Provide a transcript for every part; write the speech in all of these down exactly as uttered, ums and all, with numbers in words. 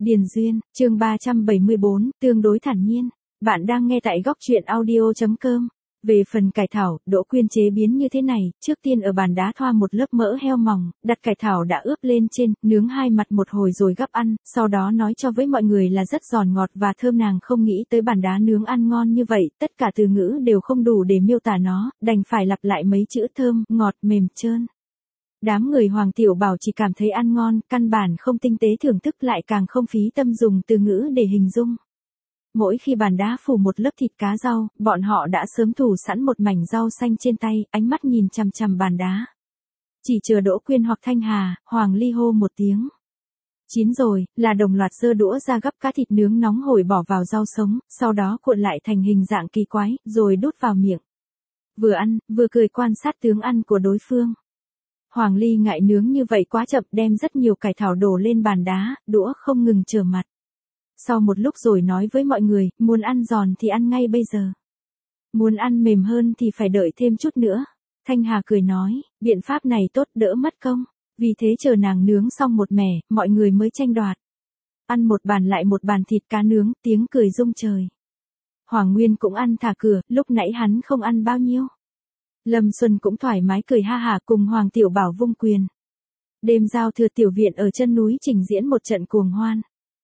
Điền Duyên, chương ba trăm bảy mươi bốn, tương đối thản nhiên. Bạn đang nghe tại góc truyện audio chấm com. Về phần cải thảo, Đỗ Quyên chế biến như thế này, trước tiên ở bàn đá thoa một lớp mỡ heo mỏng, đặt cải thảo đã ướp lên trên, nướng hai mặt một hồi rồi gắp ăn, sau đó nói cho với mọi người là rất giòn ngọt và thơm. Nàng không nghĩ tới bàn đá nướng ăn ngon như vậy, tất cả từ ngữ đều không đủ để miêu tả nó, đành phải lặp lại mấy chữ thơm, ngọt, mềm, trơn. Đám người Hoàng Tiểu Bảo chỉ cảm thấy ăn ngon, căn bản không tinh tế thưởng thức, lại càng không phí tâm dùng từ ngữ để hình dung. Mỗi khi bàn đá phủ một lớp thịt cá rau, bọn họ đã sớm thủ sẵn một mảnh rau xanh trên tay, ánh mắt nhìn chằm chằm bàn đá. Chỉ chờ Đỗ Quyên hoặc Thanh Hà, Hoàng Ly hô một tiếng. Chín rồi, là đồng loạt giơ đũa ra gắp cá thịt nướng nóng hổi bỏ vào rau sống, sau đó cuộn lại thành hình dạng kỳ quái, rồi đút vào miệng. Vừa ăn, vừa cười quan sát tướng ăn của đối phương. Hoàng Ly ngại nướng như vậy quá chậm, đem rất nhiều cải thảo đổ lên bàn đá, đũa không ngừng trở mặt. Sau một lúc rồi nói với mọi người, muốn ăn giòn thì ăn ngay bây giờ. Muốn ăn mềm hơn thì phải đợi thêm chút nữa. Thanh Hà cười nói, biện pháp này tốt, đỡ mất công. Vì thế chờ nàng nướng xong một mẻ, mọi người mới tranh đoạt. Ăn một bàn lại một bàn thịt cá nướng, tiếng cười rung trời. Hoàng Nguyên cũng ăn thả cửa, lúc nãy hắn không ăn bao nhiêu. Lâm Xuân cũng thoải mái cười ha hả cùng Hoàng Tiểu Bảo vung quyền. Đêm giao thừa tiểu viện ở chân núi trình diễn một trận cuồng hoan.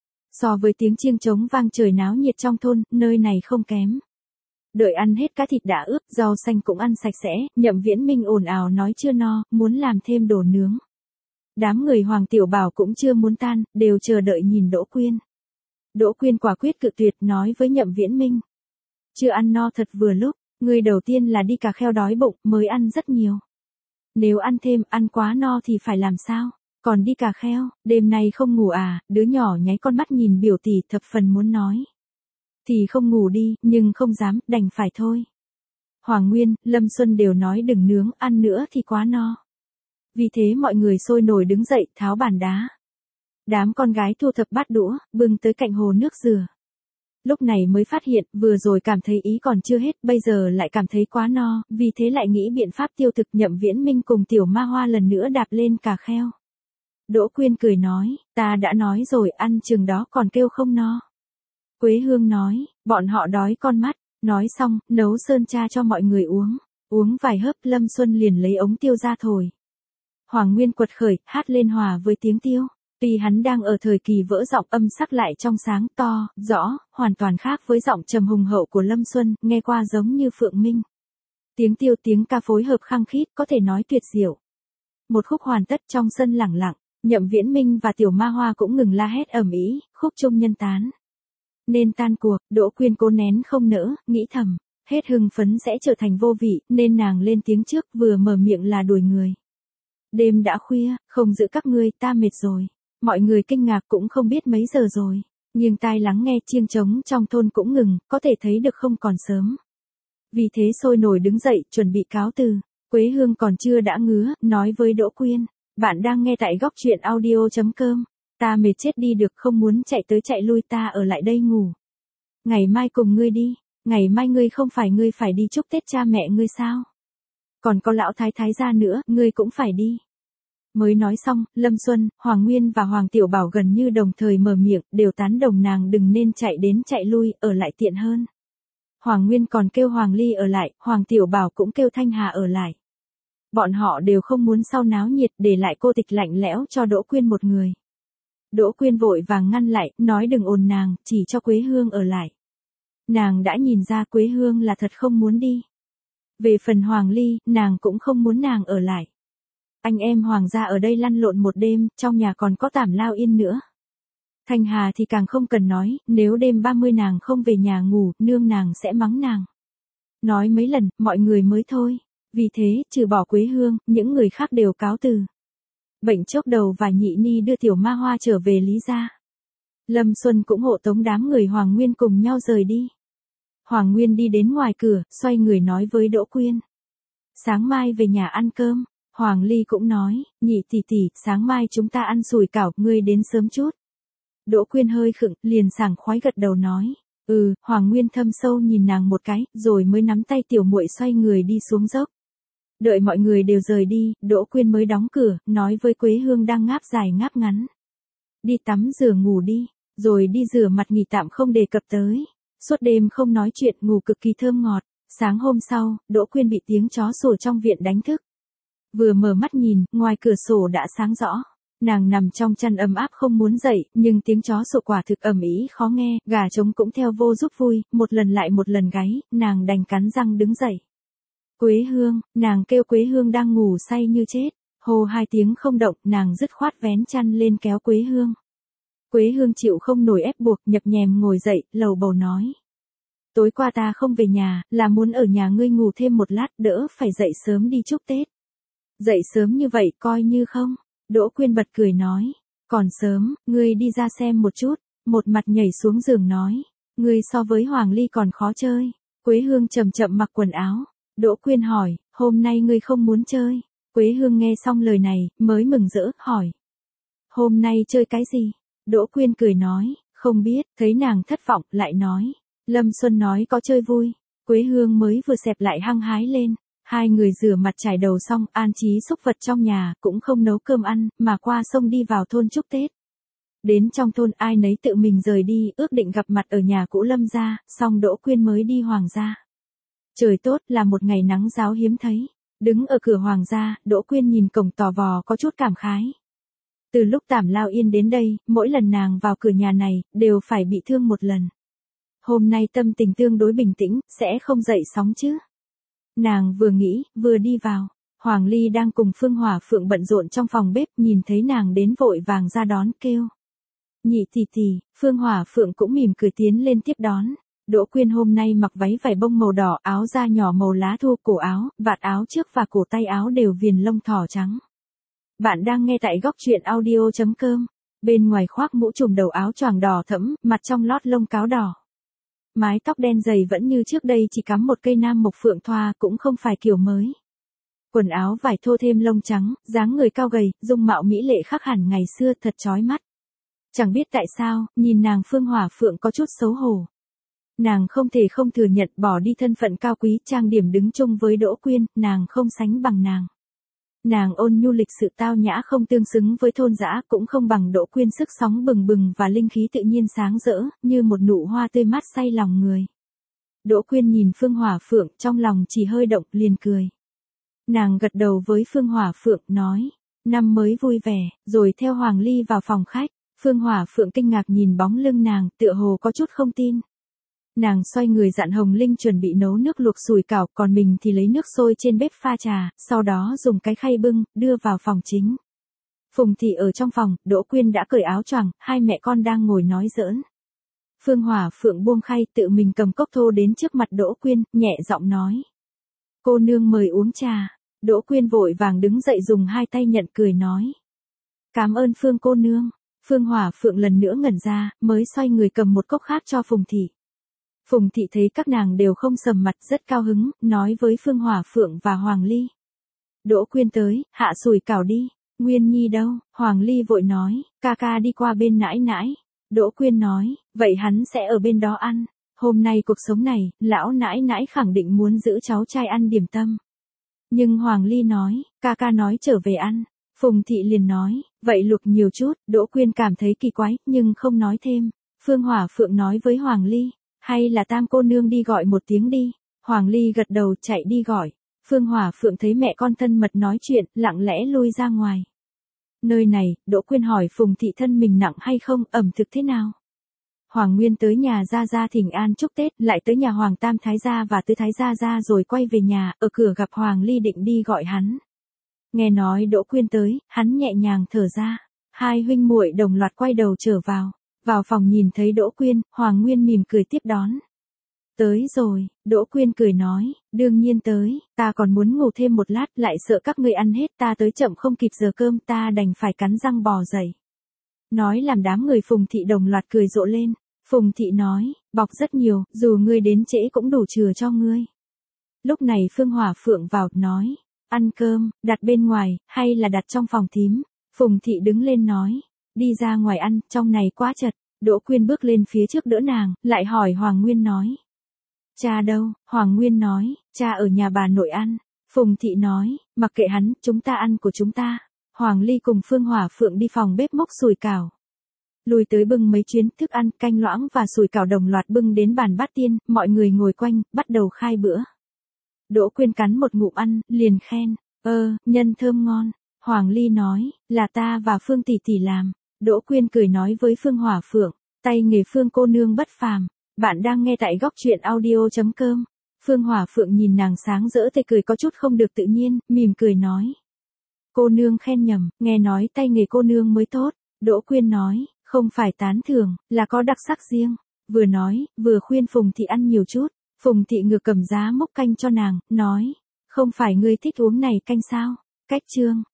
So với tiếng chiêng trống vang trời náo nhiệt trong thôn, nơi này không kém. Đợi ăn hết cá thịt đã ướp, rau xanh cũng ăn sạch sẽ, Nhậm Viễn Minh ồn ào nói chưa no, muốn làm thêm đồ nướng. Đám người Hoàng Tiểu Bảo cũng chưa muốn tan, đều chờ đợi nhìn Đỗ Quyên. Đỗ Quyên quả quyết cự tuyệt nói với Nhậm Viễn Minh. Chưa ăn no thật vừa lúc. Người đầu tiên là đi cà kheo đói bụng, mới ăn rất nhiều. Nếu ăn thêm, ăn quá no thì phải làm sao? Còn đi cà kheo, đêm nay không ngủ à? Đứa nhỏ nháy con mắt nhìn biểu tỷ thập phần muốn nói. Thì không ngủ đi, nhưng không dám, đành phải thôi. Hoàng Nguyên, Lâm Xuân đều nói đừng nướng, ăn nữa thì quá no. Vì thế mọi người sôi nổi đứng dậy, tháo bàn đá. Đám con gái thu thập bát đũa, bưng tới cạnh hồ nước dừa. Lúc này mới phát hiện, vừa rồi cảm thấy ý còn chưa hết, bây giờ lại cảm thấy quá no, vì thế lại nghĩ biện pháp tiêu thực. Nhậm Viễn Minh cùng Tiểu Ma Hoa lần nữa đạp lên cà kheo. Đỗ Quyên cười nói, ta đã nói rồi, ăn chừng đó còn kêu không no. Quế Hương nói, bọn họ đói con mắt, nói xong, nấu sơn cha cho mọi người uống. Uống vài hớp, Lâm Xuân liền lấy ống tiêu ra thổi. Hoàng Nguyên quật khởi, hát lên hòa với tiếng tiêu. Tuy hắn đang ở thời kỳ vỡ giọng, âm sắc lại trong sáng, to, rõ, hoàn toàn khác với giọng trầm hùng hậu của Lâm Xuân, nghe qua giống như Phượng Minh. Tiếng tiêu tiếng ca phối hợp khăng khít, có thể nói tuyệt diệu. Một khúc hoàn tất, trong sân lẳng lặng, Nhậm Viễn Minh và Tiểu Ma Hoa cũng ngừng la hét ầm ĩ, khúc chung nhân tán. Nên tan cuộc, Đỗ Quyên cố nén không nỡ, nghĩ thầm, hết hưng phấn sẽ trở thành vô vị, nên nàng lên tiếng trước, vừa mở miệng là đuổi người. Đêm đã khuya, không giữ các ngươi, ta mệt rồi. Mọi người kinh ngạc cũng không biết mấy giờ rồi. Nghiêng tai lắng nghe, chiêng trống trong thôn cũng ngừng, có thể thấy được không còn sớm. Vì thế sôi nổi đứng dậy, chuẩn bị cáo từ. Quế Hương còn chưa đã ngứa, nói với Đỗ Quyên. Bạn đang nghe tại góc truyện audio chấm com. Ta mệt chết đi được, không muốn chạy tới chạy lui, ta ở lại đây ngủ. Ngày mai cùng ngươi đi. Ngày mai ngươi không phải ngươi phải đi chúc Tết cha mẹ ngươi sao? Còn có lão thái thái gia nữa, ngươi cũng phải đi. Mới nói xong, Lâm Xuân, Hoàng Nguyên và Hoàng Tiểu Bảo gần như đồng thời mở miệng, đều tán đồng nàng đừng nên chạy đến chạy lui, ở lại tiện hơn. Hoàng Nguyên còn kêu Hoàng Ly ở lại, Hoàng Tiểu Bảo cũng kêu Thanh Hà ở lại. Bọn họ đều không muốn sau náo nhiệt, để lại cô tịch lạnh lẽo cho Đỗ Quyên một người. Đỗ Quyên vội vàng ngăn lại, nói đừng ồn nàng, chỉ cho Quế Hương ở lại. Nàng đã nhìn ra Quế Hương là thật không muốn đi. Về phần Hoàng Ly, nàng cũng không muốn nàng ở lại. Anh em Hoàng gia ở đây lăn lộn một đêm, trong nhà còn có Tảm Lao Yên nữa. Thanh Hà thì càng không cần nói, nếu đêm ba mươi nàng không về nhà ngủ, nương nàng sẽ mắng nàng. Nói mấy lần, mọi người mới thôi. Vì thế, trừ bỏ Quế Hương, những người khác đều cáo từ. Bệnh chốc đầu và Nhị Ni đưa Tiểu Ma Hoa trở về Lý gia. Lâm Xuân cũng hộ tống đám người Hoàng Nguyên cùng nhau rời đi. Hoàng Nguyên đi đến ngoài cửa, xoay người nói với Đỗ Quyên. Sáng mai về nhà ăn cơm. Hoàng Ly cũng nói, nhị tỷ tỷ, sáng mai chúng ta ăn sủi cảo, ngươi đến sớm chút. Đỗ Quyên hơi khựng, liền sảng khoái gật đầu nói, ừ. Hoàng Nguyên thâm sâu nhìn nàng một cái, rồi mới nắm tay tiểu muội xoay người đi xuống dốc. Đợi mọi người đều rời đi, Đỗ Quyên mới đóng cửa, nói với Quế Hương đang ngáp dài ngáp ngắn. Đi tắm rửa ngủ đi, rồi đi rửa mặt nghỉ tạm không đề cập tới. Suốt đêm không nói chuyện, ngủ cực kỳ thơm ngọt. Sáng hôm sau, Đỗ Quyên bị tiếng chó sủa trong viện đánh thức. Vừa mở mắt nhìn, ngoài cửa sổ đã sáng rõ. Nàng nằm trong chăn ấm áp không muốn dậy, nhưng tiếng chó sủa quả thực ầm ĩ khó nghe, gà trống cũng theo vô giúp vui, một lần lại một lần gáy, nàng đành cắn răng đứng dậy. Quế Hương, nàng kêu Quế Hương đang ngủ say như chết. Hô hai tiếng không động, nàng dứt khoát vén chăn lên kéo Quế Hương. Quế Hương chịu không nổi ép buộc, nhập nhèm ngồi dậy, lầu bầu nói. Tối qua ta không về nhà, là muốn ở nhà ngươi ngủ thêm một lát, đỡ phải dậy sớm đi chúc Tết. Dậy sớm như vậy coi như không? Đỗ Quyên bật cười nói. Còn sớm, ngươi đi ra xem một chút. Một mặt nhảy xuống giường nói. Ngươi so với Hoàng Ly còn khó chơi. Quế Hương chậm chậm mặc quần áo. Đỗ Quyên hỏi, hôm nay ngươi không muốn chơi? Quế Hương nghe xong lời này, mới mừng rỡ, hỏi. Hôm nay chơi cái gì? Đỗ Quyên cười nói, không biết, thấy nàng thất vọng, lại nói. Lâm Xuân nói có chơi vui. Quế Hương mới vừa xẹp lại hăng hái lên. Hai người rửa mặt trải đầu xong, an trí xúc vật trong nhà, cũng không nấu cơm ăn, mà qua sông đi vào thôn chúc Tết. Đến trong thôn ai nấy tự mình rời đi, ước định gặp mặt ở nhà cũ Lâm gia, xong Đỗ Quyên mới đi Hoàng gia. Trời tốt, là một ngày nắng ráo hiếm thấy. Đứng ở cửa Hoàng gia, Đỗ Quyên nhìn cổng tò vò có chút cảm khái. Từ lúc Tảm Lao Yên đến đây, mỗi lần nàng vào cửa nhà này, đều phải bị thương một lần. Hôm nay tâm tình tương đối bình tĩnh, sẽ không dậy sóng chứ. Nàng vừa nghĩ, vừa đi vào. Hoàng Ly đang cùng Phương Hỏa Phượng bận rộn trong phòng bếp, nhìn thấy nàng đến vội vàng ra đón, kêu. Nhị tỷ tỷ. Phương Hỏa Phượng cũng mỉm cười tiến lên tiếp đón. Đỗ Quyên hôm nay mặc váy vải bông màu đỏ, áo da nhỏ màu lá thu, cổ áo, vạt áo trước và cổ tay áo đều viền lông thỏ trắng. Bạn đang nghe tại góc truyện audio chấm com. Bên ngoài khoác mũ trùm đầu áo choàng đỏ thẫm, mặt trong lót lông cáo đỏ. Mái tóc đen dày vẫn như trước đây, chỉ cắm một cây nam mộc phượng thoa, cũng không phải kiểu mới. Quần áo vải thô thêm lông trắng, dáng người cao gầy, dung mạo mỹ lệ khác hẳn ngày xưa, thật chói mắt. Chẳng biết tại sao, nhìn nàng Phương Hỏa Phượng có chút xấu hổ. Nàng không thể không thừa nhận, bỏ đi thân phận cao quý, trang điểm đứng chung với Đỗ Quyên, nàng không sánh bằng nàng. Nàng ôn nhu lịch sự tao nhã không tương xứng với thôn dã, cũng không bằng Đỗ Quyên sức sóng bừng bừng và linh khí tự nhiên sáng rỡ, như một nụ hoa tươi mát say lòng người. Đỗ Quyên nhìn Phương Hỏa Phượng, trong lòng chỉ hơi động, liền cười. Nàng gật đầu với Phương Hỏa Phượng, nói, năm mới vui vẻ, rồi theo Hoàng Ly vào phòng khách. Phương Hỏa Phượng kinh ngạc nhìn bóng lưng nàng, tựa hồ có chút không tin. Nàng xoay người dặn Hồng Linh chuẩn bị nấu nước luộc sủi cảo, còn mình thì lấy nước sôi trên bếp pha trà, sau đó dùng cái khay bưng, đưa vào phòng chính. Phùng Thị ở trong phòng, Đỗ Quyên đã cởi áo choàng, hai mẹ con đang ngồi nói giỡn. Phương Hỏa Phượng buông khay, tự mình cầm cốc thô đến trước mặt Đỗ Quyên, nhẹ giọng nói. Cô nương mời uống trà. Đỗ Quyên vội vàng đứng dậy dùng hai tay nhận, cười nói. Cảm ơn Phương cô nương. Phương Hỏa Phượng lần nữa ngẩn ra, mới xoay người cầm một cốc khác cho Phùng Thị. Phùng Thị thấy các nàng đều không sầm mặt, rất cao hứng, nói với Phương Hỏa Phượng và Hoàng Ly. Đỗ Quyên tới, hạ sủi cảo đi. Nguyên Nhi đâu? Hoàng Ly vội nói, ca ca đi qua bên nãi nãi. Đỗ Quyên nói, vậy hắn sẽ ở bên đó ăn. Hôm nay cuộc sống này, lão nãi nãi khẳng định muốn giữ cháu trai ăn điểm tâm. Nhưng Hoàng Ly nói, ca ca nói trở về ăn. Phùng Thị liền nói, vậy luộc nhiều chút. Đỗ Quyên cảm thấy kỳ quái, nhưng không nói thêm. Phương Hỏa Phượng nói với Hoàng Ly, hay là Tam cô nương đi gọi một tiếng đi. Hoàng Ly gật đầu chạy đi gọi. Phương Hỏa Phượng thấy mẹ con thân mật nói chuyện, lặng lẽ lui ra ngoài. Nơi này, Đỗ Quyên hỏi Phùng Thị thân mình nặng hay không, ẩm thực thế nào. Hoàng Nguyên tới nhà Gia Gia thỉnh an chúc Tết, lại tới nhà Hoàng Tam Thái Gia và Tứ Thái Gia Gia rồi quay về nhà, ở cửa gặp Hoàng Ly định đi gọi hắn. Nghe nói Đỗ Quyên tới, hắn nhẹ nhàng thở ra. Hai huynh muội đồng loạt quay đầu trở vào. Vào phòng nhìn thấy Đỗ Quyên, Hoàng Nguyên mỉm cười tiếp đón. Tới rồi, Đỗ Quyên cười nói, đương nhiên tới, ta còn muốn ngủ thêm một lát, lại sợ các ngươi ăn hết, ta tới chậm không kịp giờ cơm, ta đành phải cắn răng bò dậy. Nói làm đám người Phùng Thị đồng loạt cười rộ lên. Phùng Thị nói, bọc rất nhiều, dù ngươi đến trễ cũng đủ chừa cho ngươi. Lúc này Phương Hỏa Phượng vào, nói, ăn cơm, đặt bên ngoài, hay là đặt trong phòng thím. Phùng Thị đứng lên nói, đi ra ngoài ăn, trong này quá chật. Đỗ Quyên bước lên phía trước đỡ nàng, lại hỏi Hoàng Nguyên nói. Cha đâu? Hoàng Nguyên nói, cha ở nhà bà nội ăn. Phùng Thị nói, mặc kệ hắn, chúng ta ăn của chúng ta. Hoàng Ly cùng Phương Hỏa Phượng đi phòng bếp mốc sủi cảo. Lùi tới bưng mấy chuyến thức ăn, canh loãng và sủi cảo đồng loạt bưng đến bàn bát tiên, mọi người ngồi quanh, bắt đầu khai bữa. Đỗ Quyên cắn một ngụm ăn, liền khen, ơ, nhân thơm ngon. Hoàng Ly nói, là ta và Phương tỷ tỷ làm. Đỗ Quyên cười nói với Phương Hỏa Phượng, tay nghề Phương cô nương bất phàm. Bạn đang nghe tại góc truyện audio.com. Phương Hỏa Phượng nhìn nàng sáng rỡ tê cười có chút không được tự nhiên, mỉm cười nói. Cô nương khen nhầm, nghe nói tay nghề cô nương mới tốt. Đỗ Quyên nói, không phải tán thưởng, là có đặc sắc riêng. Vừa nói, vừa khuyên Phùng Thị ăn nhiều chút. Phùng Thị ngược cầm giá múc canh cho nàng, nói, không phải ngươi thích uống này canh sao? Cách chương.